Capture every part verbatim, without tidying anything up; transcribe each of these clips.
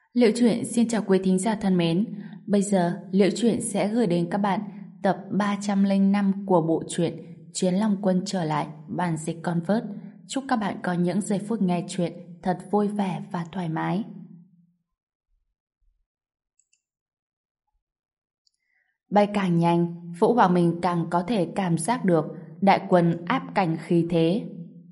Liệu truyện xin chào quý thính giả thân mến. Bây giờ, Liệu truyện sẽ gửi đến các bạn tập ba trăm lẻ năm của bộ truyện Chiến Long Quân trở lại, bản dịch Convert. Chúc các bạn có những giây phút nghe truyện thật vui vẻ và thoải mái. Bay càng nhanh, Vũ Hoàng Minh càng có thể cảm giác được đại quân áp cảnh khí thế.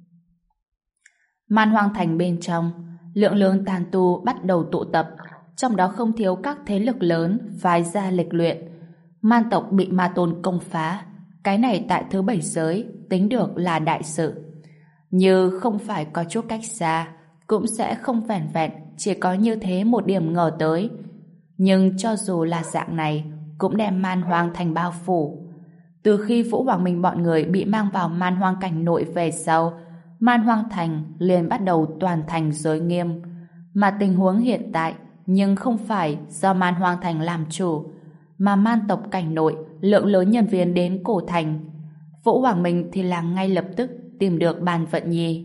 Man Hoang Thành bên trong, lượng lớn tán tu bắt đầu tụ tập, trong đó không thiếu các thế lực lớn phái ra lịch luyện. Man tộc bị Ma Tôn công phá, cái này tại thứ bảy giới tính được là đại sự. Như không phải có chút cách xa, cũng sẽ không vẻn vẹn chỉ có như thế một điểm ngờ tới. Nhưng cho dù là dạng này, cũng đem Man Hoang Thành bao phủ. Từ khi Vũ Hoàng Minh bọn người bị mang vào Man Hoang cảnh nội về sau, Man Hoang Thành liền bắt đầu toàn thành giới nghiêm. Mà tình huống hiện tại nhưng không phải do Man Hoang Thành làm chủ, mà Man tộc cảnh nội lượng lớn nhân viên đến cổ thành. Vũ Hoàng Minh thì là ngay lập tức tìm được Bàn Vận Nhi.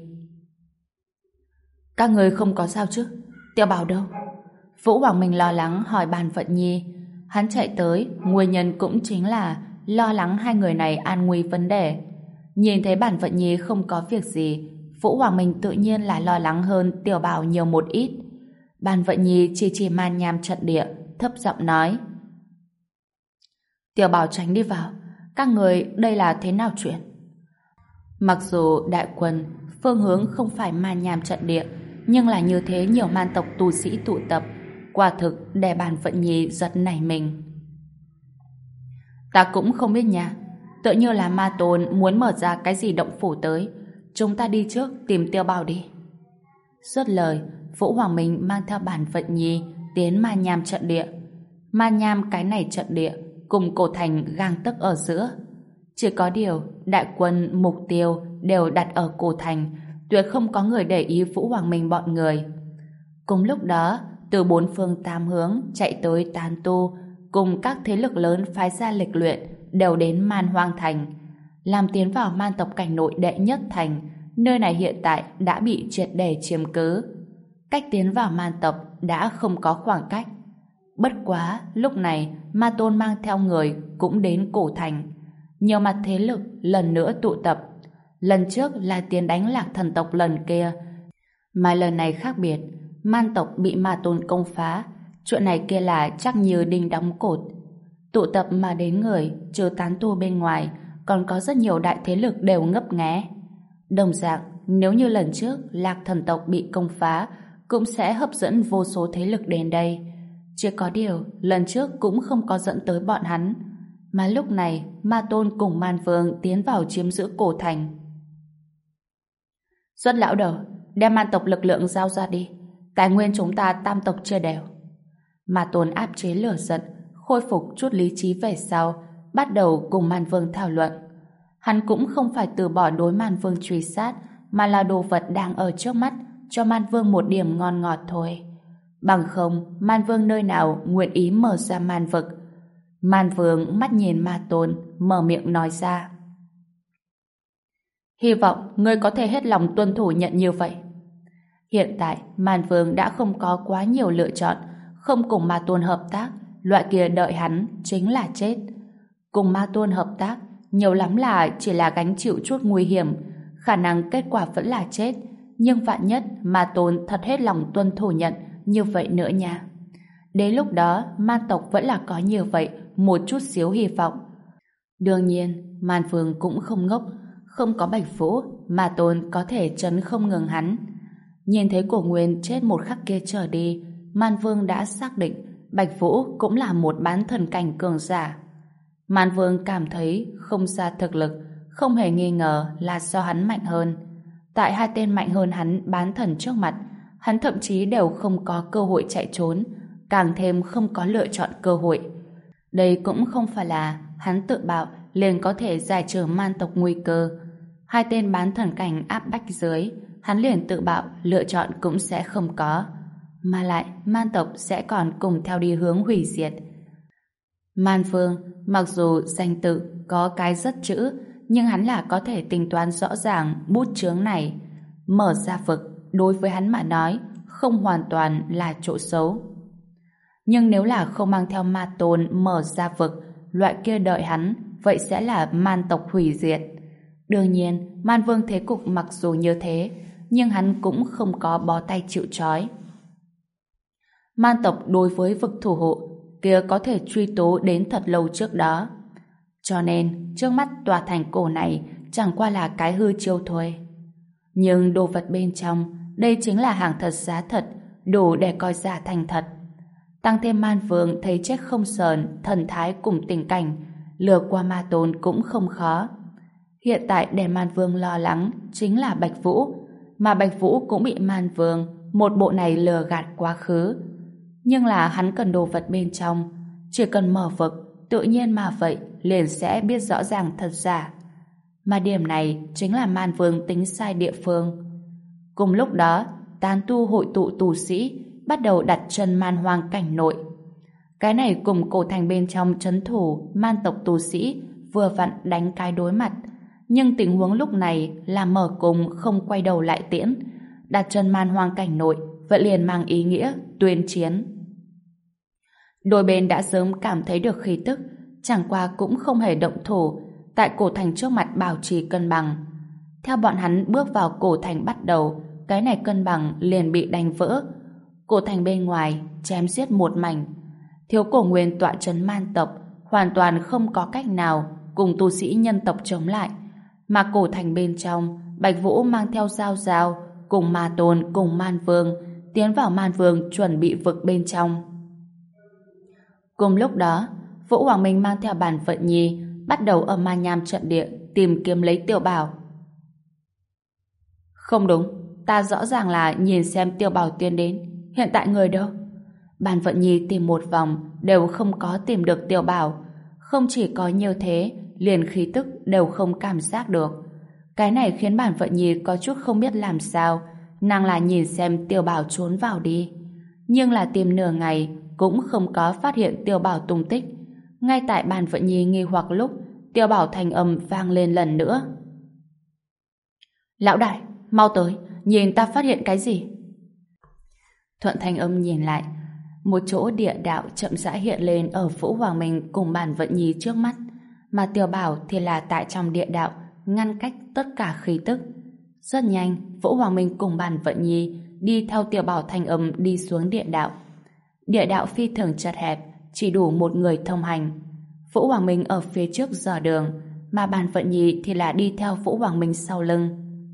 Các người không có sao chứ? Tiểu Bảo đâu? Vũ Hoàng Minh lo lắng hỏi Bàn Vận Nhi. Hắn chạy tới, nguyên nhân cũng chính là lo lắng hai người này an nguy vấn đề. Nhìn thấy Bàn Vận Nhi không có việc gì, Vũ Hoàng Minh tự nhiên là lo lắng hơn Tiểu Bảo nhiều một ít. Bàn Vận Nhi chỉ chỉ man nham trận địa, thấp giọng nói: Tiểu Bảo tránh đi vào, các người đây là thế nào chuyện? Mặc dù đại quân phương hướng không phải man nham trận địa, nhưng là như thế nhiều man tộc tu sĩ tụ tập, quả thực để Bàn Vận Nhi giật nảy mình. Ta cũng không biết nha, tự như là Ma Tôn muốn mở ra cái gì động phủ tới, chúng ta đi trước tìm Tiểu Bảo đi. Dứt lời, Vũ Hoàng Minh mang theo Bàn Vận Nhi tiến Man Nham trận địa. Man Nham cái này trận địa cùng cổ thành gang tấc ở giữa. Chỉ có điều đại quân mục tiêu đều đặt ở cổ thành, tuyệt không có người để ý Vũ Hoàng Minh bọn người. Cùng lúc đó, từ bốn phương tám hướng chạy tới tán tu cùng các thế lực lớn phái ra lịch luyện đều đến Man Hoang Thành, làm tiến vào man tộc cảnh nội đệ nhất thành. Nơi này hiện tại đã bị triệt để chiếm cứ. Cách tiến vào man tộc đã không có khoảng cách. Bất quá, lúc này Ma Tôn mang theo người cũng đến cổ thành. Nhiều mặt thế lực lần nữa tụ tập. Lần trước là tiến đánh Lạc Thần tộc lần kia, mà lần này khác biệt, man tộc bị Ma Tôn công phá. Chuyện này kia là chắc như đinh đóng cột. Tụ tập mà đến người, trừ tán tu bên ngoài, còn có rất nhiều đại thế lực đều ngấp nghé. Đồng dạng, nếu như lần trước Lạc Thần tộc bị công phá, cũng sẽ hấp dẫn vô số thế lực đến đây. Chỉ có điều, lần trước cũng không có dẫn tới bọn hắn. Mà lúc này, Ma Tôn cùng Man Vương tiến vào chiếm giữ cổ thành. Xuất lão đầu, đem man tộc lực lượng giao ra đi. Tài nguyên chúng ta tam tộc chia đều. Ma Tôn áp chế lửa giận, khôi phục chút lý trí về sau, bắt đầu cùng Man Vương thảo luận. Hắn cũng không phải từ bỏ đối Man Vương truy sát, mà là đồ vật đang ở trước mắt, cho Man Vương một điểm ngon ngọt thôi. Bằng không, Man Vương nơi nào nguyện ý mở ra man vực. Man Vương mắt nhìn Ma Tôn, mở miệng nói ra: Hy vọng ngươi có thể hết lòng tuân thủ nhận như vậy. Hiện tại, Man Vương đã không có quá nhiều lựa chọn, không cùng Ma Tôn hợp tác, loại kia đợi hắn chính là chết. Cùng Ma Tôn hợp tác, nhiều lắm là chỉ là gánh chịu chút nguy hiểm, khả năng kết quả vẫn là chết, nhưng vạn nhất Ma Tôn thật hết lòng tuân thủ nhận như vậy nữa nha. Đến lúc đó, man tộc vẫn là có như vậy một chút xíu hy vọng. Đương nhiên, Man Vương cũng không ngốc, không có Bạch Vũ, Ma Tôn có thể trấn không ngừng hắn. Nhìn thấy Cổ Nguyên chết một khắc kia trở đi, Man Vương đã xác định Bạch Vũ cũng là một bán thần cảnh cường giả. Man Vương cảm thấy không ra thực lực, không hề nghi ngờ là do hắn mạnh hơn. Tại hai tên mạnh hơn hắn bán thần trước mặt, hắn thậm chí đều không có cơ hội chạy trốn, càng thêm không có lựa chọn cơ hội. Đây cũng không phải là hắn tự bạo liền có thể giải trừ man tộc nguy cơ. Hai tên bán thần cảnh áp bách dưới, hắn liền tự bạo lựa chọn cũng sẽ không có. Mà lại, man tộc sẽ còn cùng theo đi hướng hủy diệt. Man Vương, mặc dù danh tự có cái rất chữ, nhưng hắn là có thể tính toán rõ ràng bút chướng này. Mở ra vực, đối với hắn mà nói, không hoàn toàn là chỗ xấu. Nhưng nếu là không mang theo ma tôn mở ra vực, loại kia đợi hắn, vậy sẽ là man tộc hủy diệt. Đương nhiên, Man Vương thế cục mặc dù như thế, nhưng hắn cũng không có bó tay chịu trói. Man tộc đối với vực thủ hộ kia có thể truy tố đến thật lâu trước đó. Cho nên, trước mắt tòa thành cổ này chẳng qua là cái hư chiêu thôi. Nhưng đồ vật bên trong, đây chính là hàng thật giá thật, đủ để coi giả thành thật. Tăng thêm Man Vương thấy chết không sờn, thần thái cùng tình cảnh, lừa qua ma tôn cũng không khó. Hiện tại để Man Vương lo lắng chính là Bạch Vũ, mà Bạch Vũ cũng bị Man Vương một bộ này lừa gạt quá khứ. Nhưng là hắn cần đồ vật bên trong, chỉ cần mở vực, tự nhiên mà vậy liền sẽ biết rõ ràng thật giả. Mà điểm này chính là Man Vương tính sai địa phương. Cùng lúc đó, tán tu hội tụ tù sĩ bắt đầu đặt chân man hoang cảnh nội. Cái này cùng cổ thành bên trong trấn thủ man tộc tù sĩ vừa vặn đánh cái đối mặt. Nhưng tình huống lúc này là mở cùng không quay đầu lại tiễn. Đặt chân man hoang cảnh nội vậy liền mang ý nghĩa tuyên chiến. Đôi bên đã sớm cảm thấy được khí tức, chẳng qua cũng không hề động thủ, tại cổ thành trước mặt bảo trì cân bằng. Theo bọn hắn bước vào cổ thành bắt đầu, cái này cân bằng liền bị đánh vỡ. Cổ thành bên ngoài chém giết một mảnh. Thiếu cổ nguyên tọa trấn man tộc hoàn toàn không có cách nào cùng tu sĩ nhân tộc chống lại, mà cổ thành bên trong Bạch Vũ mang theo dao dao cùng ma tôn cùng man vương tiến vào man vương chuẩn bị vực bên trong. Cùng lúc đó, Vũ Hoàng Minh mang theo Bàn Vận Nhi bắt đầu ở ma nham trận địa tìm kiếm lấy Tiêu Bảo. Không đúng, ta rõ ràng là nhìn xem Tiêu Bảo tiến đến, hiện tại người đâu? Bàn Vận Nhi tìm một vòng đều không có tìm được Tiêu Bảo. Không chỉ có như thế, liền khí tức đều không cảm giác được. Cái này khiến Bàn Vận Nhi có chút không biết làm sao. Nàng là nhìn xem Tiêu Bảo trốn vào đi, nhưng là tìm nửa ngày cũng không có phát hiện Tiêu Bảo tung tích. Ngay tại Bàn Vận Nhi nghi hoặc lúc, Tiêu Bảo thanh âm vang lên lần nữa. Lão đại, mau tới, nhìn ta phát hiện cái gì? Thuận thanh âm nhìn lại, một chỗ địa đạo chậm rãi hiện lên ở Vũ Hoàng Minh cùng Bàn Vận Nhi trước mắt, mà Tiêu Bảo thì là tại trong địa đạo ngăn cách tất cả khí tức. Rất nhanh, Vũ Hoàng Minh cùng Bàn Vận Nhi đi theo Tiêu Bảo thanh âm đi xuống địa đạo. Địa đạo phi thường chật hẹp, chỉ đủ một người thông hành. Vũ Hoàng Minh ở phía trước dò đường, mà Bàn Vận Nhi thì là đi theo Vũ Hoàng Minh sau lưng.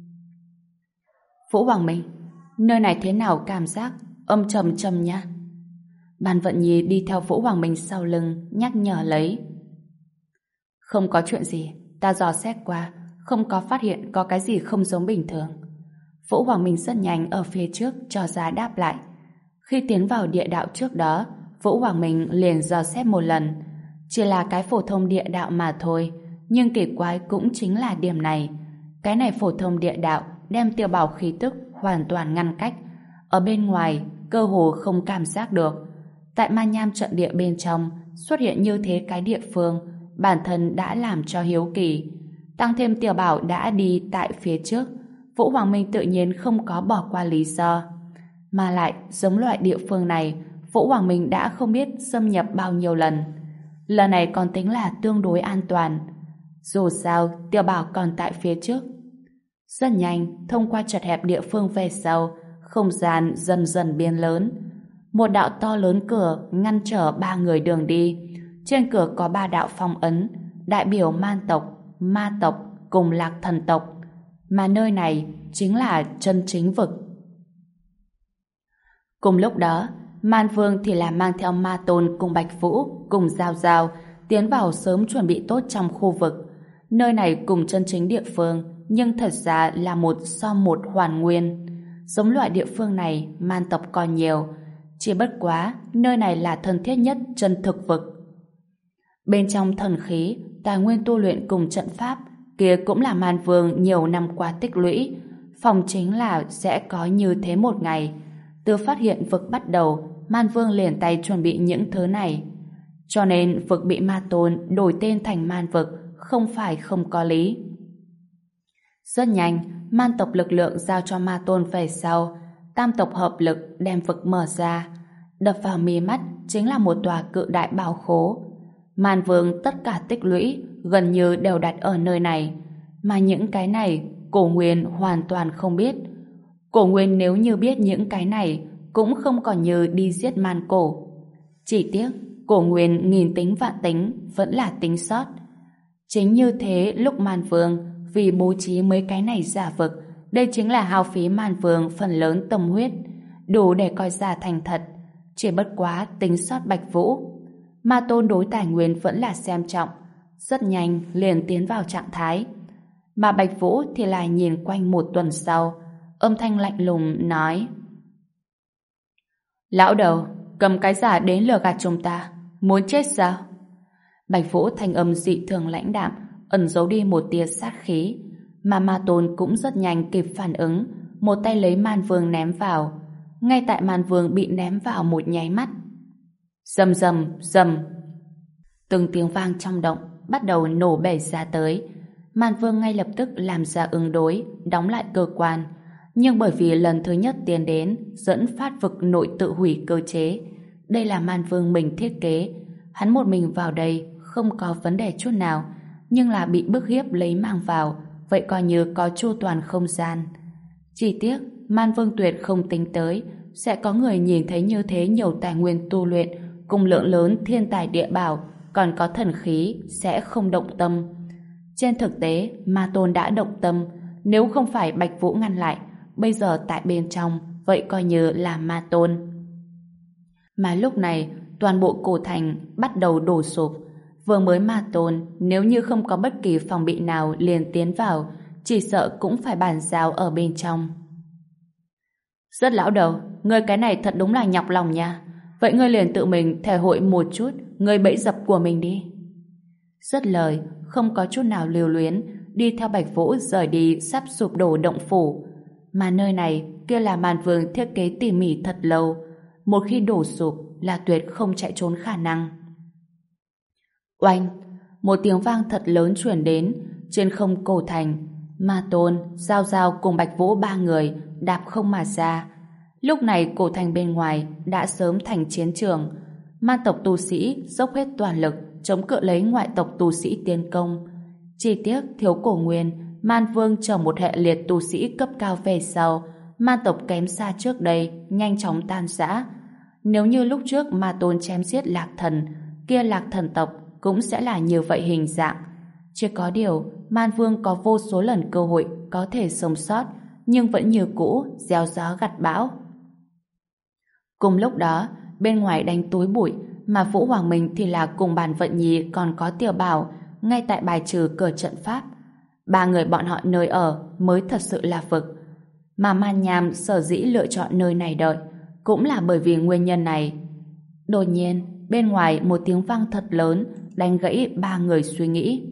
Vũ Hoàng Minh, nơi này thế nào cảm giác âm trầm trầm nha? Bàn Vận Nhi đi theo Vũ Hoàng Minh sau lưng nhắc nhở lấy. Không có chuyện gì, ta dò xét qua, không có phát hiện có cái gì không giống bình thường. Vũ Hoàng Minh rất nhanh ở phía trước cho ra đáp lại. Khi tiến vào địa đạo trước đó, Vũ Hoàng Minh liền dò xét một lần. Chỉ là cái phổ thông địa đạo mà thôi, nhưng kỳ quái cũng chính là điểm này. Cái này phổ thông địa đạo đem Tiêu Bảo khí tức hoàn toàn ngăn cách. Ở bên ngoài, cơ hồ không cảm giác được. Tại ma nham trận địa bên trong xuất hiện như thế cái địa phương, bản thân đã làm cho hiếu kỳ. Tăng thêm Tiêu Bảo đã đi tại phía trước, Vũ Hoàng Minh tự nhiên không có bỏ qua lý do. Mà lại, giống loại địa phương này, Vũ Hoàng Minh đã không biết xâm nhập bao nhiêu lần. Lần này còn tính là tương đối an toàn. Dù sao, Tiêu Bảo còn tại phía trước. Rất nhanh, thông qua chật hẹp địa phương về sau, không gian dần dần biến lớn. Một đạo to lớn cửa ngăn trở ba người đường đi. Trên cửa có ba đạo phong ấn, đại biểu man tộc, ma tộc cùng lạc thần tộc. Mà nơi này chính là chân chính vực. Cùng lúc đó, Man Vương thì là mang theo Ma Tôn cùng Bạch Vũ cùng Giao Giao tiến vào sớm chuẩn bị tốt trong khu vực. Nơi này cùng chân chính địa phương, nhưng thật ra là một so một hoàn nguyên. Giống loại địa phương này, man tộc còn nhiều. Chỉ bất quá, nơi này là thân thiết nhất chân thực vực. Bên trong thần khí, tài nguyên tu luyện cùng trận pháp, kia cũng là Man Vương nhiều năm qua tích lũy. Phòng chính là sẽ có như thế một ngày. Từ phát hiện vực bắt đầu, Man Vương liền tay chuẩn bị những thứ này. Cho nên vực bị Ma Tôn đổi tên thành Man vực không phải không có lý. Rất nhanh, man tộc lực lượng giao cho Ma Tôn về sau, tam tộc hợp lực đem vực mở ra. Đập vào mi mắt chính là một tòa cự đại bảo khố. Man Vương tất cả tích lũy gần như đều đặt ở nơi này, mà những cái này Cổ Nguyên hoàn toàn không biết. Cổ Nguyên nếu như biết những cái này cũng không còn như đi giết Man Cổ. Chỉ tiếc Cổ Nguyên nghìn tính vạn tính vẫn là tính sót. Chính như thế lúc Man Vương vì bố trí mấy cái này giả vực, đây chính là hao phí Man Vương phần lớn tâm huyết, đủ để coi ra thành thật. Chỉ bất quá tính sót Bạch Vũ. Ma Tôn đối tài nguyên vẫn là xem trọng, rất nhanh liền tiến vào trạng thái. Mà Bạch Vũ thì lại nhìn quanh một tuần sau, âm thanh lạnh lùng nói: Lão đầu, cầm cái giả đến lừa gạt chúng ta, muốn chết sao? Bạch Vũ thanh âm dị thường lãnh đạm, ẩn giấu đi một tia sát khí, mà Ma Tôn cũng rất nhanh kịp phản ứng, một tay lấy Man Vương ném vào. Ngay tại Man Vương bị ném vào một nháy mắt, rầm rầm rầm, từng tiếng vang trong động bắt đầu nổ bể ra tới. Man Vương ngay lập tức làm ra ứng đối, đóng lại cơ quan, nhưng bởi vì lần thứ nhất tiến đến dẫn phát vực nội tự hủy cơ chế, đây là Man Vương mình thiết kế, hắn một mình vào đây không có vấn đề chút nào, nhưng là bị bức hiếp lấy mang vào, vậy coi như có chu toàn không gian. Chỉ tiếc Man Vương tuyệt không tính tới sẽ có người nhìn thấy như thế nhiều tài nguyên tu luyện cùng lượng lớn thiên tài địa bảo còn có thần khí sẽ không động tâm. Trên thực tế Ma Tôn đã động tâm, nếu không phải Bạch Vũ ngăn lại, bây giờ tại bên trong vậy coi như là Ma Tôn. Mà lúc này toàn bộ cổ thành bắt đầu đổ sụp. Vừa mới Ma Tôn nếu như không có bất kỳ phòng bị nào liền tiến vào, chỉ sợ cũng phải bàn giao ở bên trong. Rất lão đầu, ngươi cái này thật đúng là nhọc lòng nha. Vậy ngươi liền tự mình thể hội một chút ngươi bẫy dập của mình đi. Dứt lời, không có chút nào lưu luyến, đi theo Bạch Vũ rời đi sắp sụp đổ động phủ. Mà nơi này kia là Man Vương thiết kế tỉ mỉ thật lâu, một khi đổ sụp là tuyệt không chạy trốn khả năng. Oanh, một tiếng vang thật lớn truyền đến trên không cổ thành. Ma Tôn, Giao Giao cùng Bạch Vũ ba người đạp không mà ra. Lúc này cổ thành bên ngoài đã sớm thành chiến trường. Man tộc tu sĩ dốc hết toàn lực chống cự lấy ngoại tộc tu sĩ tiến công. Chỉ tiếc thiếu Cổ Nguyên, Man Vương chờ một hệ liệt tu sĩ cấp cao về sau, man tộc kém xa trước đây nhanh chóng tan rã. Nếu như lúc trước Ma Tôn chém giết Lạc Thần, kia Lạc Thần tộc cũng sẽ là như vậy hình dạng. Chỉ có điều Man Vương có vô số lần cơ hội có thể sống sót, nhưng vẫn như cũ gieo gió gặt bão. Cùng lúc đó bên ngoài đánh túi bụi, mà Vũ Hoàng Minh thì là cùng Bàn Vận Nhi còn có Tiểu Bảo ngay tại bài trừ cửa trận pháp. Ba người bọn họ nơi ở mới thật sự là vực. Mà Man Nham sở dĩ lựa chọn nơi này đợi cũng là bởi vì nguyên nhân này. Đột nhiên bên ngoài một tiếng vang thật lớn đánh gãy ba người suy nghĩ.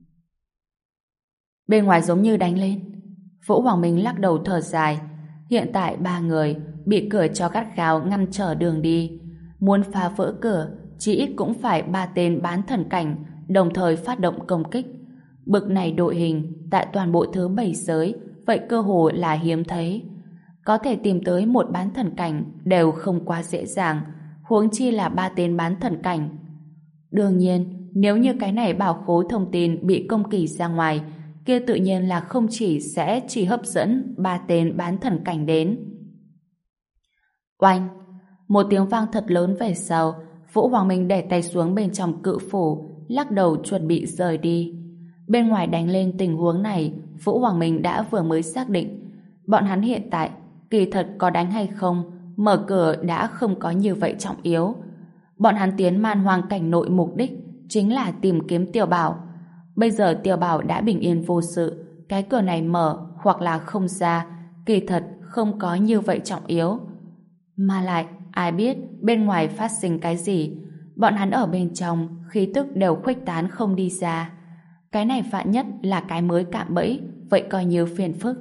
Bên ngoài giống như đánh lên. Vũ Hoàng Minh lắc đầu thở dài. Hiện tại ba người bị cửa cho gắt gao ngăn trở đường đi. Muốn phá vỡ cửa chỉ ít cũng phải ba tên bán thần cảnh đồng thời phát động công kích. Bực này đội hình tại toàn bộ thứ bảy giới vậy cơ hồ là hiếm thấy. Có thể tìm tới một bán thần cảnh đều không quá dễ dàng, huống chi là ba tên bán thần cảnh. Đương nhiên, nếu như cái này bảo khố thông tin bị công kỳ ra ngoài, kia tự nhiên là không chỉ sẽ chỉ hấp dẫn ba tên bán thần cảnh đến. Oanh! Một tiếng vang thật lớn về sau, Vũ Hoàng Minh để tay xuống bên trong cự phủ, lắc đầu chuẩn bị rời đi. Bên ngoài đánh lên tình huống này, Vũ Hoàng Minh đã vừa mới xác định. Bọn hắn hiện tại, kỳ thật có đánh hay không, mở cửa đã không có như vậy trọng yếu. Bọn hắn tiến man hoang cảnh nội mục đích chính là tìm kiếm Tiểu Bảo. Bây giờ Tiểu Bảo đã bình yên vô sự, cái cửa này mở hoặc là không ra, kỳ thật không có như vậy trọng yếu. Mà lại, ai biết bên ngoài phát sinh cái gì, bọn hắn ở bên trong khí tức đều khuếch tán không đi ra. Cái này vạn nhất là cái mới cạm bẫy, vậy coi như phiền phức.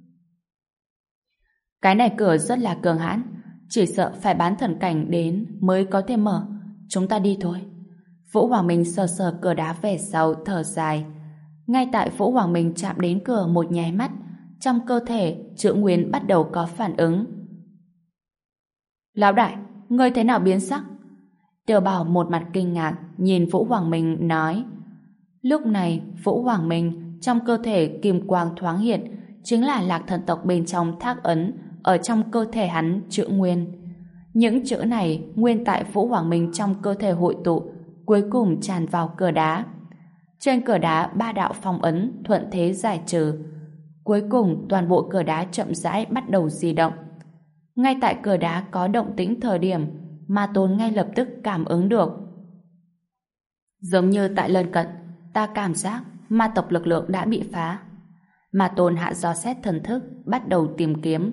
Cái này cửa rất là cường hãn, chỉ sợ phải bán thần cảnh đến mới có thể mở. Chúng ta đi thôi. Vũ Hoàng Minh sờ sờ cửa đá về sau thở dài. Ngay tại Vũ Hoàng Minh chạm đến cửa một nháy mắt, trong cơ thể Chữ Nguyên bắt đầu có phản ứng. Lão đại, ngươi thế nào biến sắc? Tiểu Bảo một mặt kinh ngạc nhìn Vũ Hoàng Minh nói. Lúc này Vũ Hoàng Minh trong cơ thể kim quang thoáng hiện, chính là lạc thần tộc bên trong thác ấn ở trong cơ thể hắn chữ nguyên. Những chữ này nguyên tại Vũ Hoàng Minh trong cơ thể hội tụ, cuối cùng tràn vào cửa đá. Trên cửa đá ba đạo phong ấn thuận thế giải trừ. Cuối cùng toàn bộ cửa đá chậm rãi bắt đầu di động. Ngay tại cửa đá có động tĩnh thời điểm, Ma Tôn ngay lập tức cảm ứng được. Giống như tại lân cận, ta cảm giác ma tộc lực lượng đã bị phá. Ma Tôn hạ dò xét thần thức, bắt đầu tìm kiếm.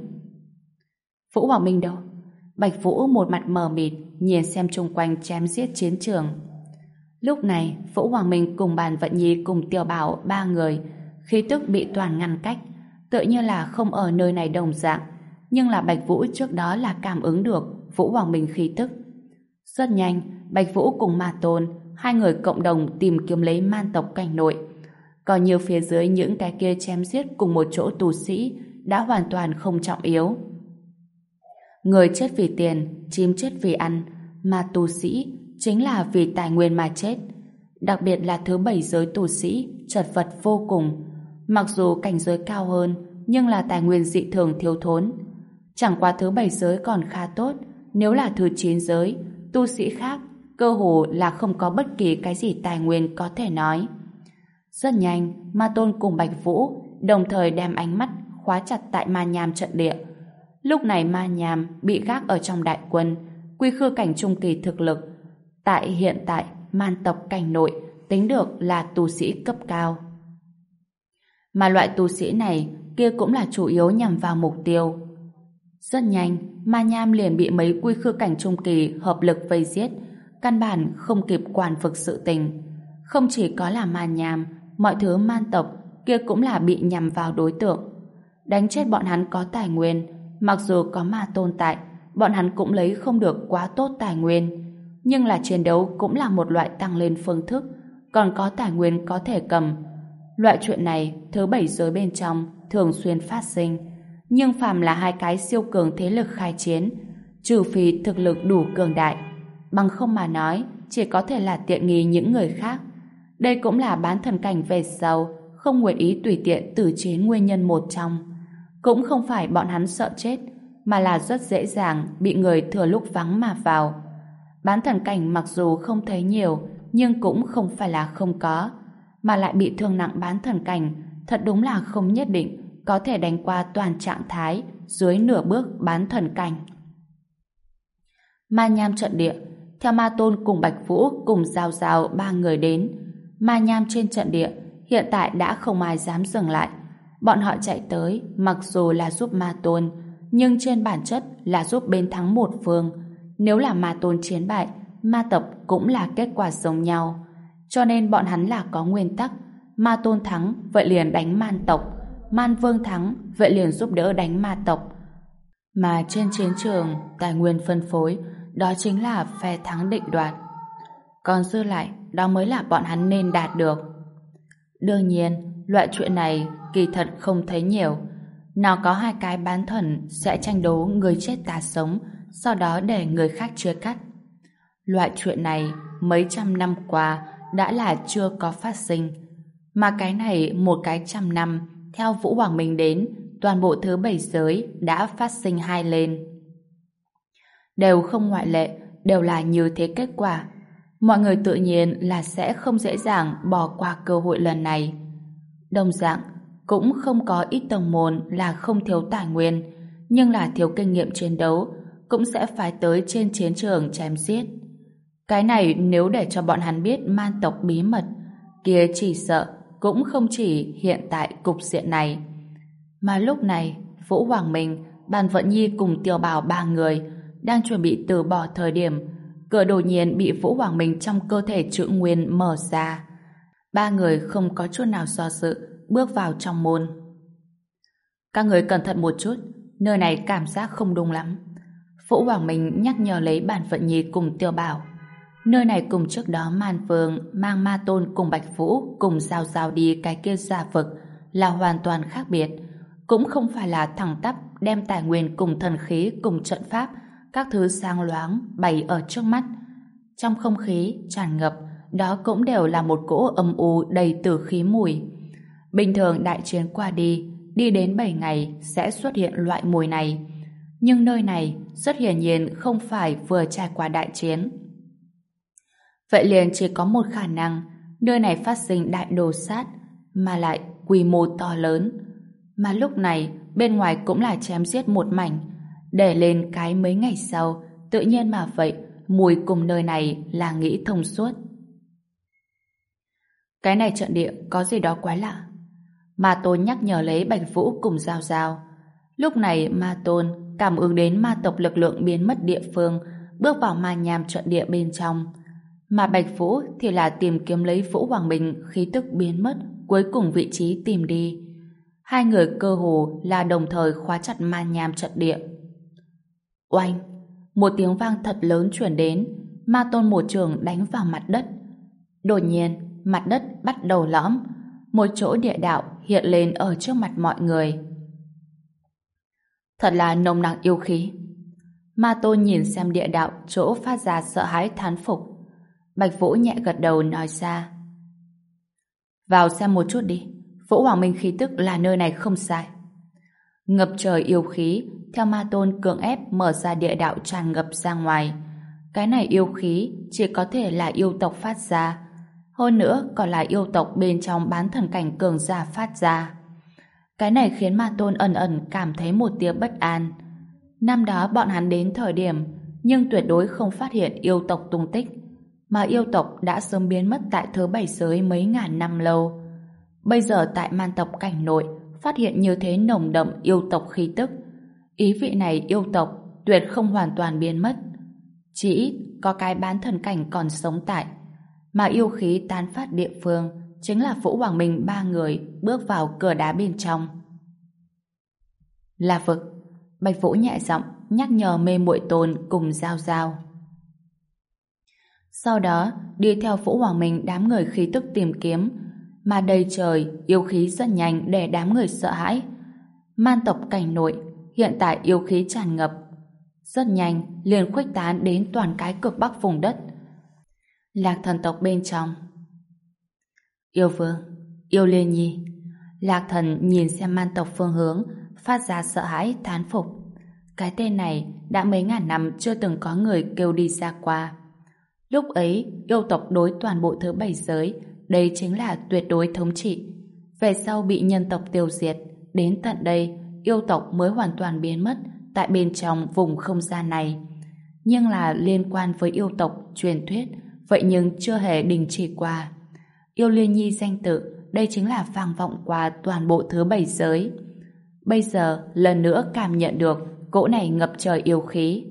Vũ Hoàng Minh đâu? Bạch Vũ một mặt mờ mịt nhìn xem chung quanh chém giết chiến trường. Lúc này Vũ Hoàng Minh cùng Bàn Vận Nhi cùng Tiểu Bảo ba người khí tức bị toàn ngăn cách, tựa như là không ở nơi này đồng dạng, nhưng là Bạch Vũ trước đó là cảm ứng được Vũ Hoàng Minh khí tức. Rất nhanh, Bạch Vũ cùng Ma Tôn hai người cộng đồng tìm kiếm lấy man tộc cảnh nội. Còn nhiều phía dưới những cái kia chém giết cùng một chỗ tù sĩ đã hoàn toàn không trọng yếu. Người chết vì tiền, chim chết vì ăn, mà tù sĩ chính là vì tài nguyên mà chết. Đặc biệt là thứ bảy giới tù sĩ chật vật vô cùng. Mặc dù cảnh giới cao hơn, nhưng là tài nguyên dị thường thiếu thốn. Chẳng qua thứ bảy giới còn khá tốt, nếu là thứ chín giới, tu sĩ khác cơ hồ là không có bất kỳ cái gì tài nguyên có thể nói. Rất nhanh, Ma Tôn cùng Bạch Vũ đồng thời đem ánh mắt khóa chặt tại Ma Nham trận địa. Lúc này Ma Nham bị gác ở trong đại quân, quy khư cảnh trung kỳ thực lực. Tại hiện tại, man tộc cảnh nội tính được là tu sĩ cấp cao. Mà loại tu sĩ này kia cũng là chủ yếu nhằm vào mục tiêu. Rất nhanh, Ma Nham liền bị mấy quy khư cảnh trung kỳ hợp lực vây giết, căn bản không kịp quản vực sự tình. Không chỉ có là Ma Nham, mọi thứ man tộc kia cũng là bị nhằm vào đối tượng. Đánh chết bọn hắn có tài nguyên, mặc dù có Ma Tôn tại, bọn hắn cũng lấy không được quá tốt tài nguyên. Nhưng là chiến đấu cũng là một loại tăng lên phương thức, còn có tài nguyên có thể cầm. Loại chuyện này, thứ bảy giới bên trong thường xuyên phát sinh. Nhưng phàm là hai cái siêu cường thế lực khai chiến, trừ phi thực lực đủ cường đại, bằng không mà nói, chỉ có thể là tiện nghi những người khác. Đây cũng là bán thần cảnh về sau không nguyện ý tùy tiện tử chiến nguyên nhân một trong. Cũng không phải bọn hắn sợ chết, mà là rất dễ dàng bị người thừa lúc vắng mà vào. Bán thần cảnh mặc dù không thấy nhiều, nhưng cũng không phải là không có, mà lại bị thương nặng bán thần cảnh, thật đúng là không nhất định có thể đánh qua toàn trạng thái dưới nửa bước bán thần cảnh. Ma Nham trận địa, theo Ma Tôn cùng Bạch Vũ cùng Giao Giao ba người đến. Ma Nham trên trận địa hiện tại đã không ai dám dừng lại. Bọn họ chạy tới mặc dù là giúp Ma Tôn, nhưng trên bản chất là giúp bên thắng một phương. Nếu là Ma Tôn chiến bại, ma tộc cũng là kết quả giống nhau. Cho nên bọn hắn là có nguyên tắc, Ma Tôn thắng vậy liền đánh man tộc, Man Vương thắng vậy liền giúp đỡ đánh ma tộc. Mà trên chiến trường tài nguyên phân phối, đó chính là phe thắng định đoạt. Còn dư lại, đó mới là bọn hắn nên đạt được. Đương nhiên, loại chuyện này kỳ thật không thấy nhiều. Nào có hai cái bán thần sẽ tranh đấu người chết ta sống, sau đó để người khác chia cắt. Loại chuyện này mấy trăm năm qua đã là chưa có phát sinh. Mà cái này một cái trăm năm, theo Vũ Hoàng Minh đến, toàn bộ thứ bảy giới đã phát sinh hai lên. Đều không ngoại lệ, đều là như thế kết quả. Mọi người tự nhiên là sẽ không dễ dàng bỏ qua cơ hội lần này. Đồng dạng, cũng không có ít tông môn là không thiếu tài nguyên, nhưng là thiếu kinh nghiệm chiến đấu, cũng sẽ phải tới trên chiến trường chém giết. Cái này nếu để cho bọn hắn biết man tộc bí mật, kia chỉ sợ cũng không chỉ hiện tại cục diện này. Mà lúc này, Vũ Hoàng Minh, Bàn Vận Nhi cùng Tiểu Bảo ba người đang chuẩn bị từ bỏ thời điểm, cửa đột nhiên bị Vũ Hoàng Minh trong cơ thể chữ nguyên mở ra. Ba người không có chút nào do dự, bước vào trong môn. Các người cẩn thận một chút, nơi này cảm giác không đúng lắm. Vũ Hoàng Minh nhắc nhở lấy Bàn Vận Nhi cùng Tiểu Bảo. Nơi này cùng trước đó Man Vương mang Ma Tôn cùng Bạch Vũ cùng Giao Giao đi cái kia giả vực là hoàn toàn khác biệt. Cũng không phải là thẳng tắp đem tài nguyên cùng thần khí cùng trận pháp các thứ sang loáng bày ở trước mắt. Trong không khí tràn ngập, đó cũng đều là một cỗ âm u đầy tử khí mùi. Bình thường đại chiến qua đi, đi đến bảy ngày sẽ xuất hiện loại mùi này. Nhưng nơi này rất hiển nhiên không phải vừa trải qua đại chiến. Vậy liền chỉ có một khả năng, nơi này phát sinh đại đồ sát, mà lại quy mô to lớn. Mà lúc này, bên ngoài cũng là chém giết một mảnh. Để lên cái mấy ngày sau, tự nhiên mà vậy, mùi cùng nơi này là nghĩ thông suốt. Cái này trận địa có gì đó quái lạ. Ma Tôn nhắc nhở lấy Bạch Vũ cùng Giao Giao. Lúc này Ma Tôn cảm ứng đến ma tộc lực lượng biến mất địa phương, bước vào ma nham trận địa bên trong. Mà Bạch Vũ thì là tìm kiếm lấy Vũ Hoàng Minh khí tức biến mất, cuối cùng vị trí tìm đi. Hai người cơ hồ là đồng thời khóa chặt ma nham trận địa. Oanh! Một tiếng vang thật lớn chuyển đến, Ma Tôn một trường đánh vào mặt đất. Đột nhiên, mặt đất bắt đầu lõm, một chỗ địa đạo hiện lên ở trước mặt mọi người. Thật là nồng nặc yêu khí. Ma Tôn nhìn xem địa đạo chỗ phát ra sợ hãi thán phục. Bạch Vũ nhẹ gật đầu nói ra. Vào xem một chút đi, Vũ Hoàng Minh khí tức là nơi này không sai. Ngập trời yêu khí, theo Ma Tôn cưỡng ép mở ra địa đạo tràn ngập ra ngoài. Cái này yêu khí chỉ có thể là yêu tộc phát ra. Hơn nữa còn là yêu tộc bên trong bán thần cảnh cường giả phát ra. Cái này khiến Ma Tôn ẩn ẩn cảm thấy một tia bất an. Năm đó bọn hắn đến thời điểm, nhưng tuyệt đối không phát hiện yêu tộc tung tích, mà yêu tộc đã sớm biến mất tại thứ bảy giới mấy ngàn năm lâu. Bây giờ tại man tộc cảnh nội phát hiện như thế nồng đậm yêu tộc khí tức, ý vị này yêu tộc tuyệt không hoàn toàn biến mất, chỉ ít có cái bán thần cảnh còn sống tại, mà yêu khí tán phát địa phương chính là Vũ Hoàng Minh ba người bước vào cửa đá bên trong. Là vực. Bạch Vũ nhẹ giọng nhắc nhở Mê Muội Tôn cùng Giao Giao. Sau đó đi theo Vũ Hoàng Minh đám người khí tức tìm kiếm, mà đầy trời yêu khí rất nhanh để đám người sợ hãi. Man tộc cảnh nội hiện tại yêu khí tràn ngập, rất nhanh liền khuếch tán đến toàn cái cực bắc vùng đất. Lạc Thần tộc bên trong. Yêu Vương, Yêu Liên Nhi. Lạc Thần nhìn xem man tộc phương hướng, phát ra sợ hãi thán phục. Cái tên này đã mấy ngàn năm chưa từng có người kêu đi ra qua. Lúc ấy, yêu tộc đối toàn bộ thứ bảy giới, đây chính là tuyệt đối thống trị. Về sau bị nhân tộc tiêu diệt, đến tận đây, yêu tộc mới hoàn toàn biến mất tại bên trong vùng không gian này. Nhưng là liên quan với yêu tộc truyền thuyết, vậy nhưng chưa hề đình chỉ qua. Yêu Liên Nhi danh tự, đây chính là vang vọng qua toàn bộ thứ bảy giới. Bây giờ, lần nữa cảm nhận được cỗ này ngập trời yêu khí.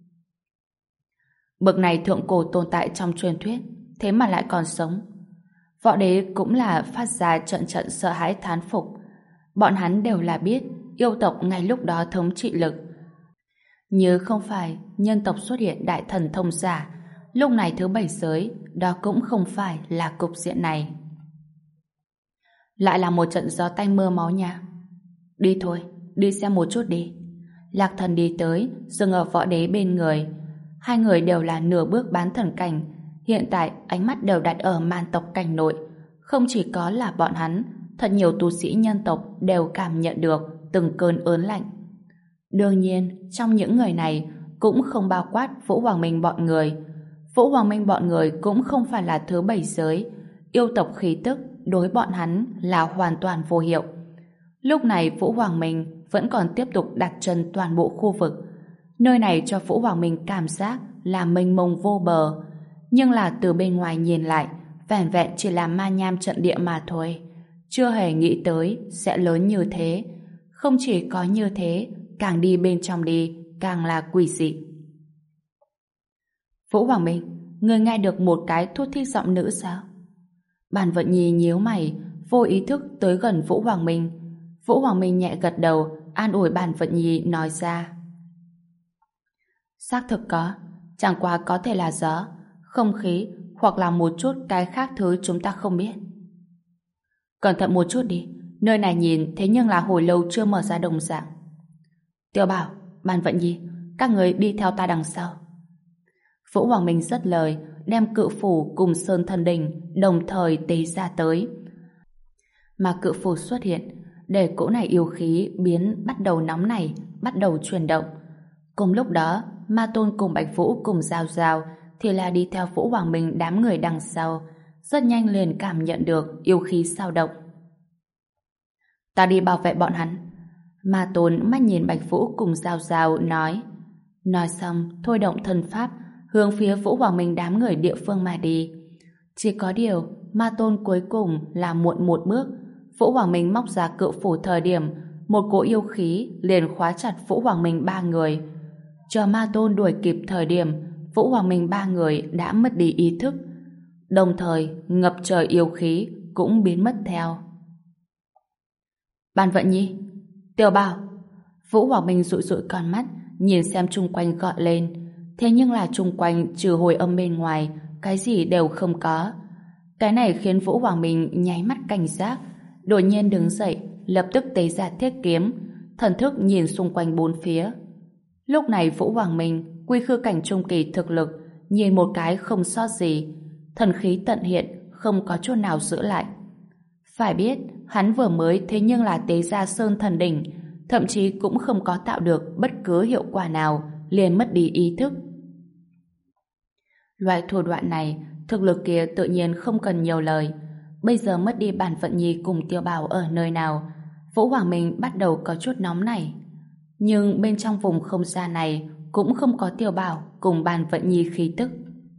Bậc này thượng cổ tồn tại trong truyền thuyết, thế mà lại còn sống. Võ đế cũng là phát ra trận trận sợ hãi thán phục. Bọn hắn đều là biết yêu tộc ngay lúc đó thống trị lực. Như không phải nhân tộc xuất hiện đại thần thông giả, lúc này thứ bảy giới, đó cũng không phải là cục diện này. Lại là một trận gió tanh mưa máu nha. Đi thôi, đi xem một chút đi. Lạc Thần đi tới, dừng ở võ đế bên người. Hai người đều là nửa bước bán thần cảnh, hiện tại ánh mắt đều đặt ở man tộc cảnh nội. Không chỉ có là bọn hắn, thật nhiều tu sĩ nhân tộc đều cảm nhận được từng cơn ớn lạnh. Đương nhiên, trong những người này cũng không bao quát Vũ Hoàng Minh bọn người. Vũ Hoàng Minh bọn người cũng không phải là thứ bảy giới. Yêu tộc khí tức đối bọn hắn là hoàn toàn vô hiệu. Lúc này Vũ Hoàng Minh vẫn còn tiếp tục đặt chân toàn bộ khu vực. Nơi này cho Vũ Hoàng Minh cảm giác là mênh mông vô bờ. Nhưng là từ bên ngoài nhìn lại, vẻn vẹn chỉ là ma nham trận địa mà thôi. Chưa hề nghĩ tới sẽ lớn như thế. Không chỉ có như thế, càng đi bên trong đi, càng là quỷ dị. Vũ Hoàng Minh, ngươi nghe được một cái thút thít giọng nữ sao? Bàn Vận Nhi nhíu mày, vô ý thức tới gần Vũ Hoàng Minh. Vũ Hoàng Minh nhẹ gật đầu, an ủi Bàn Vận Nhi nói ra. Xác thực có, chẳng qua có thể là gió, không khí hoặc là một chút cái khác thứ chúng ta không biết. Cẩn thận một chút đi, nơi này nhìn thế nhưng là hồi lâu chưa mở ra đồng dạng. Tiêu Bảo, Bàn Vận Nhi, các người đi theo ta đằng sau. Vũ Hoàng Minh dứt lời, đem cự phủ cùng Sơn Thần Đỉnh đồng thời tế ra tới. Mà cự phủ xuất hiện, để cỗ này yêu khí biến bắt đầu nóng này, bắt đầu chuyển động. Cùng lúc đó, Ma Tôn cùng Bạch Vũ cùng Giao Giao thì là đi theo Vũ Hoàng Minh đám người đằng sau, rất nhanh liền cảm nhận được yêu khí xao động. Ta đi bảo vệ bọn hắn. Ma Tôn mắt nhìn Bạch Vũ cùng Giao Giao nói. Nói xong, thôi động thần pháp, hướng phía Vũ Hoàng Minh đám người địa phương mà đi. Chỉ có điều, Ma Tôn cuối cùng là muộn một bước. Vũ Hoàng Minh móc ra cự phủ thời điểm, một cỗ yêu khí liền khóa chặt Vũ Hoàng Minh ba người. Chờ Ma Tôn đuổi kịp thời điểm, Vũ Hoàng Minh ba người đã mất đi ý thức. Đồng thời, ngập trời yêu khí cũng biến mất theo. Ban Vận Nhi, Tiểu Bảo. Vũ Hoàng Minh dụi dụi con mắt, nhìn xem chung quanh gọi lên. Thế nhưng là chung quanh trừ hồi âm bên ngoài, cái gì đều không có. Cái này khiến Vũ Hoàng Minh nháy mắt cảnh giác, đột nhiên đứng dậy, lập tức tế ra thiết kiếm, thần thức nhìn xung quanh bốn phía. Lúc này Vũ Hoàng Minh, quy khư cảnh trung kỳ thực lực, nhìn một cái không sót gì, thần khí tận hiện, không có chỗ nào giữ lại. Phải biết, hắn vừa mới thế nhưng là tế ra Sơn Thần Đỉnh, thậm chí cũng không có tạo được bất cứ hiệu quả nào, liền mất đi ý thức. Loại thủ đoạn này, thực lực kia tự nhiên không cần nhiều lời. Bây giờ mất đi Bản Vận Nhi cùng Tiểu Bảo ở nơi nào, Vũ Hoàng Minh bắt đầu có chút nóng nảy. Nhưng bên trong vùng không gian này cũng không có Tiểu Bảo cùng Bản Vận Nhi khí tức.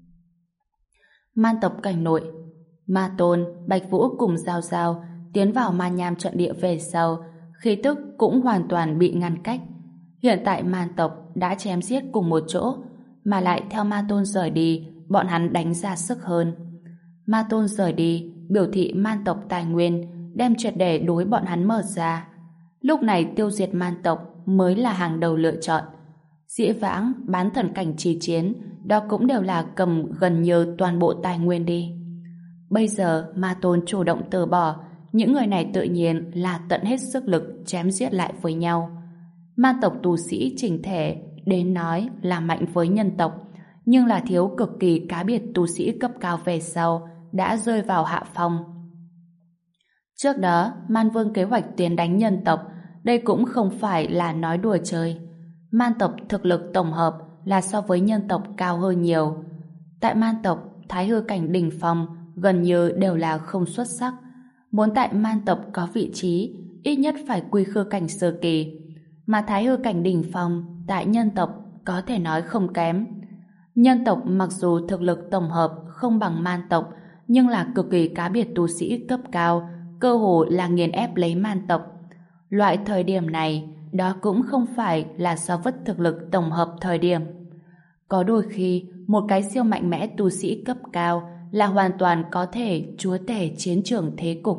Man tộc cảnh nội, Ma Tôn, Bạch Vũ cùng Giao Giao tiến vào Ma Nham trận địa về sau, khí tức cũng hoàn toàn bị ngăn cách. Hiện tại Man tộc đã chém giết cùng một chỗ, mà lại theo Ma Tôn rời đi, bọn hắn đánh ra sức hơn. Ma Tôn rời đi, biểu thị Man tộc tài nguyên, đem triệt để đối bọn hắn mở ra. Lúc này tiêu diệt Man tộc mới là hàng đầu lựa chọn. Dĩ vãng, bán thần cảnh chi chiến, đó cũng đều là cầm gần như toàn bộ tài nguyên đi. Bây giờ Ma Tôn chủ động từ bỏ, những người này tự nhiên là tận hết sức lực chém giết lại với nhau. Ma tộc tu sĩ chỉnh thể đến nói là mạnh với nhân tộc, nhưng là thiếu cực kỳ cá biệt tu sĩ cấp cao về sau đã rơi vào hạ phong. Trước đó, Man Vương kế hoạch tiến đánh nhân tộc, đây cũng không phải là nói đùa chơi. Man tộc thực lực tổng hợp là so với nhân tộc cao hơn nhiều. Tại Man tộc, Thái hư cảnh đỉnh phong gần như đều là không xuất sắc. Muốn tại Man tộc có vị trí, ít nhất phải quy khư cảnh sơ kỳ. Mà Thái hư cảnh đỉnh phong tại nhân tộc có thể nói không kém. Nhân tộc mặc dù thực lực tổng hợp không bằng Man tộc, nhưng là cực kỳ cá biệt tu sĩ cấp cao, cơ hồ là nghiền ép lấy Man tộc. Loại thời điểm này, đó cũng không phải là so vất thực lực tổng hợp thời điểm. Có đôi khi, một cái siêu mạnh mẽ tu sĩ cấp cao là hoàn toàn có thể chúa tể chiến trường thế cục.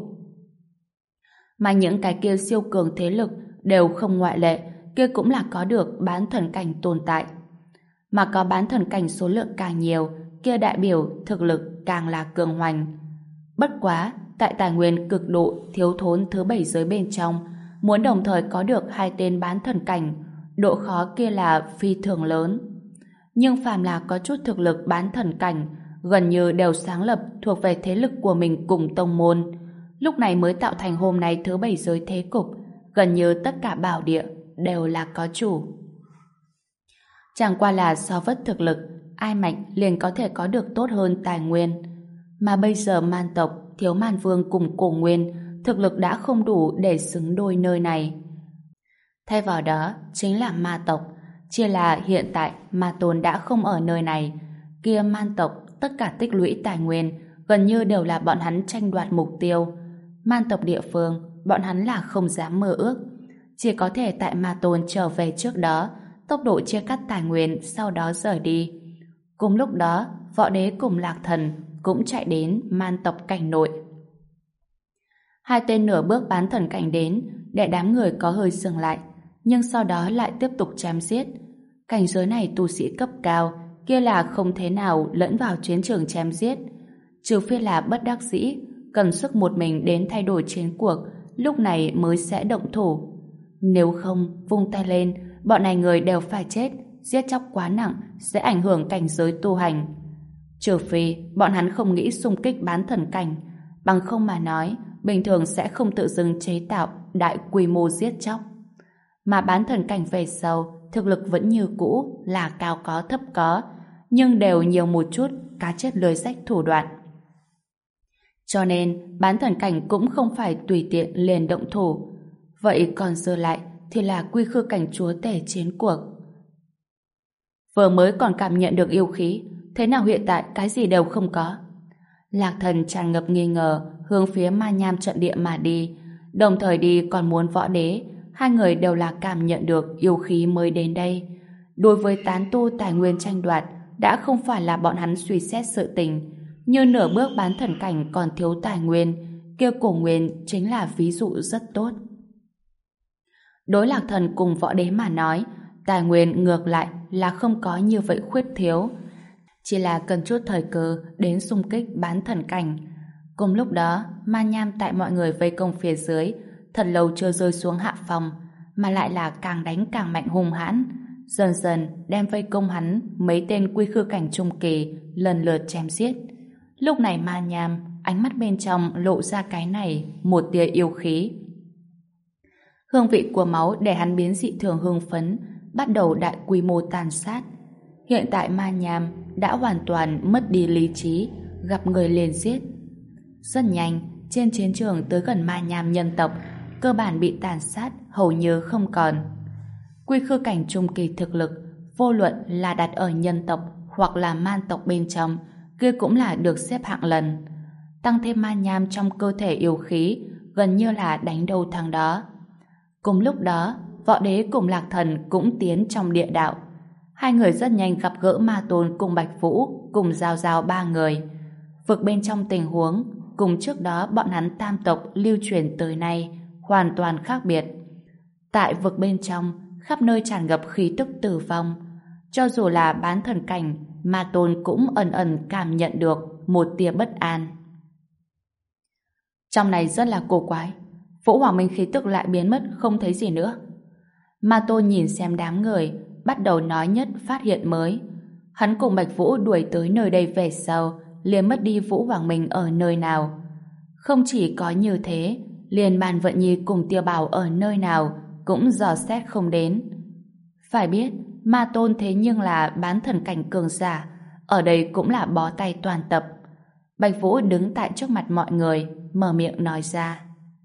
Mà những cái kia siêu cường thế lực đều không ngoại lệ, kia cũng là có được bán thần cảnh tồn tại. Mà có bán thần cảnh số lượng càng nhiều, kia đại biểu thực lực càng là cường hoành. Bất quá, tại tài nguyên cực độ thiếu thốn thứ bảy giới bên trong, muốn đồng thời có được hai tên bán thần cảnh, độ khó kia là phi thường lớn. Nhưng phàm là có chút thực lực bán thần cảnh, gần như đều sáng lập thuộc về thế lực của mình cùng tông môn. Lúc này mới tạo thành hôm nay thứ bảy giới thế cục, gần như tất cả bảo địa đều là có chủ. Chẳng qua là so với thực lực, ai mạnh liền có thể có được tốt hơn tài nguyên. Mà bây giờ Man tộc thiếu Man Vương cùng Cổ Nguyên, thực lực đã không đủ để xứng đôi nơi này. Thay vào đó chính là Ma tộc, chỉ là hiện tại Ma Tôn đã không ở nơi này, kia Man tộc tất cả tích lũy tài nguyên gần như đều là bọn hắn tranh đoạt mục tiêu. Man tộc địa phương, bọn hắn là không dám mơ ước, chỉ có thể tại Ma Tôn trở về trước đó, tốc độ chia cắt tài nguyên sau đó rời đi. Cùng lúc đó, Võ Đế cùng Lạc Thần cũng chạy đến Man tộc cảnh nội. Hai tên nửa bước bán thần cảnh đến, để đám người có hơi dừng lại, nhưng sau đó lại tiếp tục chém giết. Cảnh giới này tu sĩ cấp cao, kia là không thế nào lẫn vào chiến trường chém giết, trừ phi là bất đắc dĩ, cần sức một mình đến thay đổi chiến cuộc, lúc này mới sẽ động thủ. Nếu không, vung tay lên, bọn này người đều phải chết, giết chóc quá nặng sẽ ảnh hưởng cảnh giới tu hành. Trừ phi bọn hắn không nghĩ xung kích bán thần cảnh, bằng không mà nói, bình thường sẽ không tự dưng chế tạo đại quy mô giết chóc. Mà bán thần cảnh về sau, thực lực vẫn như cũ là cao có thấp có, nhưng đều nhiều một chút cá chết lưới rách thủ đoạn. Cho nên, bán thần cảnh cũng không phải tùy tiện liền động thủ. Vậy còn dư lại thì là quy khư cảnh chúa tể chiến cuộc. Vừa mới còn cảm nhận được yêu khí, thế nào hiện tại cái gì đều không có? Lạc Thần tràn ngập nghi ngờ, hướng phía ma nham trận địa mà đi, đồng thời đi còn muốn võ đế. Hai người đều là cảm nhận được yêu khí mới đến đây. Đối với tán tu tài nguyên tranh đoạt, đã không phải là bọn hắn suy xét sự tình. Như nửa bước bán thần cảnh còn thiếu tài nguyên, kia cổ nguyên chính là ví dụ rất tốt. Đối Lạc Thần cùng võ đế mà nói, tài nguyên ngược lại là không có như vậy khuyết thiếu. Chỉ là cần chút thời cơ đến xung kích bán thần cảnh. Cùng lúc đó, ma nham tại mọi người vây công phía dưới, thật lâu chưa rơi xuống hạ phòng, mà lại là càng đánh càng mạnh hung hãn, dần dần đem vây công hắn mấy tên quy khư cảnh trung kỳ lần lượt chém giết. Lúc này ma nham ánh mắt bên trong lộ ra cái này một tia yêu khí. Hương vị của máu để hắn biến dị thường hưng phấn, bắt đầu đại quy mô tàn sát. Hiện tại ma nham đã hoàn toàn mất đi lý trí, gặp người liền giết. Rất nhanh, trên chiến trường tới gần ma nham nhân tộc cơ bản bị tàn sát hầu như không còn. Quy khư cảnh trung kỳ thực lực, vô luận là đặt ở nhân tộc hoặc là man tộc bên trong, kia cũng là được xếp hạng lần. Tăng thêm ma nham trong cơ thể yêu khí, gần như là đánh đâu thắng đó. Cùng lúc đó, võ đế cùng Lạc Thần cũng tiến trong địa đạo. Hai người rất nhanh gặp gỡ Ma Tôn cùng Bạch Vũ, cùng giao giao ba người. Vực bên trong tình huống, cùng trước đó bọn hắn tam tộc lưu truyền tới nay, hoàn toàn khác biệt. Tại vực bên trong, khắp nơi tràn ngập khí tức tử vong. Cho dù là bán thần cảnh, Ma Tôn cũng ẩn ẩn cảm nhận được một tia bất an. Trong này rất là cổ quái, Vũ Hoàng Minh khí tức lại biến mất không thấy gì nữa. Ma Tôn nhìn xem đám người, bắt đầu nói nhất phát hiện mới. Hắn cùng Bạch Vũ đuổi tới nơi đây về sau, liền mất đi Vũ Hoàng Minh ở nơi nào. Không chỉ có như thế, liền Bàn Vận Nhi cùng Tiêu Bảo ở nơi nào cũng dò xét không đến. Phải biết, Ma Tôn thế nhưng là bán thần cảnh cường giả, ở đây cũng là bó tay toàn tập. Bạch Vũ đứng tại trước mặt mọi người, mở miệng nói ra.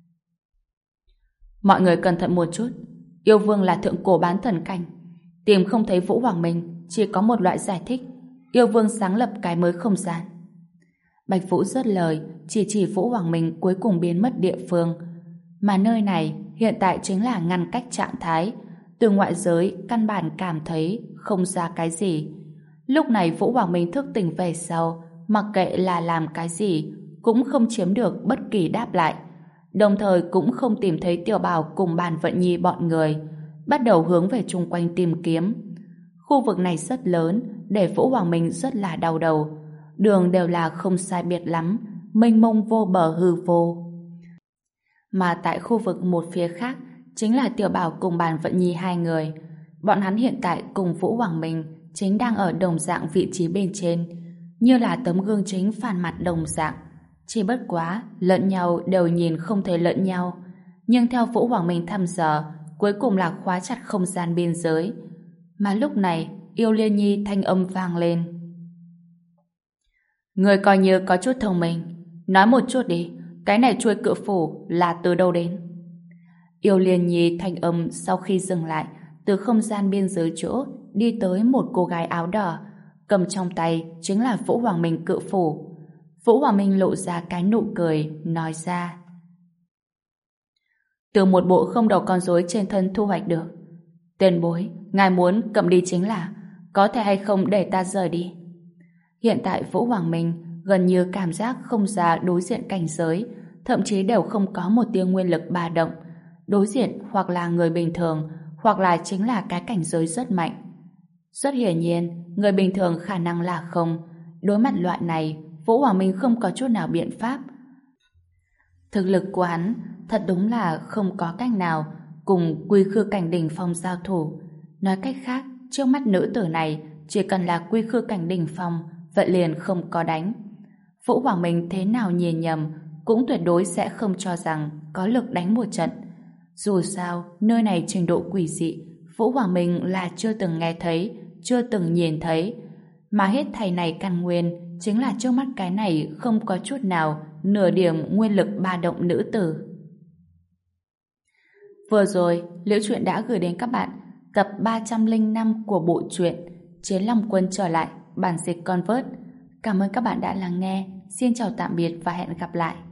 Mọi người cẩn thận một chút, yêu vương là thượng cổ bán thần cảnh. Tìm không thấy Vũ Hoàng Minh, chỉ có một loại giải thích, yêu vương sáng lập cái mới không gian. Bạch Vũ dứt lời, chỉ chỉ Vũ Hoàng Minh cuối cùng biến mất địa phương. Mà nơi này hiện tại chính là ngăn cách trạng thái, từ ngoại giới căn bản cảm thấy không ra cái gì. Lúc này Vũ Hoàng Minh thức tỉnh về sau, mặc kệ là làm cái gì, cũng không chiếm được bất kỳ đáp lại. Đồng thời cũng không tìm thấy Tiểu Bảo cùng Bàn Vận Nhi bọn người, bắt đầu hướng về chung quanh tìm kiếm. Khu vực này rất lớn, để Vũ Hoàng Minh rất là đau đầu. Đường đều là không sai biệt lắm, mênh mông vô bờ hư vô. Mà tại khu vực một phía khác, chính là Tiểu Bảo cùng Bàn Vận Nhi hai người. Bọn hắn hiện tại cùng Vũ Hoàng Minh chính đang ở đồng dạng vị trí bên trên, như là tấm gương chính phản mặt đồng dạng. Chỉ bất quá, lẫn nhau đều nhìn không thấy lẫn nhau. Nhưng theo Vũ Hoàng Minh thăm dò, cuối cùng là khóa chặt không gian biên giới. Mà lúc này, Yêu Liên Nhi thanh âm vang lên. Người coi như có chút thông minh, nói một chút đi, cái này chuôi cự phủ là từ đâu đến? Yêu Liên Nhi thanh âm sau khi dừng lại, từ không gian biên giới chỗ đi tới một cô gái áo đỏ, cầm trong tay chính là Vũ Hoàng Minh cự phủ. Vũ Hoàng Minh lộ ra cái nụ cười, nói ra. Từ một bộ không đầu con rối trên thân thu hoạch được. Tiền bối, ngài muốn cầm đi chính là, có thể hay không để ta rời đi? Hiện tại Vũ Hoàng Minh gần như cảm giác không ra đối diện cảnh giới, thậm chí đều không có một tia nguyên lực ba động. Đối diện hoặc là người bình thường, hoặc là chính là cái cảnh giới rất mạnh. Rất hiển nhiên, người bình thường khả năng là không. Đối mặt loại này, Vũ Hoàng Minh không có chút nào biện pháp. Thực lực của hắn thật đúng là không có cách nào cùng quy khư cảnh đỉnh phong giao thủ. Nói cách khác, trước mắt nữ tử này chỉ cần là quy khư cảnh đỉnh phong, vậy liền không có đánh. Vũ Hoàng Minh thế nào nhìn nhầm cũng tuyệt đối sẽ không cho rằng có lực đánh một trận. Dù sao, nơi này trình độ quỷ dị, Vũ Hoàng Minh là chưa từng nghe thấy, chưa từng nhìn thấy. Mà hết thầy này căn nguyên chính là trước mắt cái này không có chút nào nửa điểm nguyên lực ba động nữ tử. Vừa rồi, Liễu Chuyện đã gửi đến các bạn tập ba trăm lẻ năm của bộ truyện Chiến Long Quân trở lại, bản dịch Convert. Cảm ơn các bạn đã lắng nghe. Xin chào tạm biệt và hẹn gặp lại.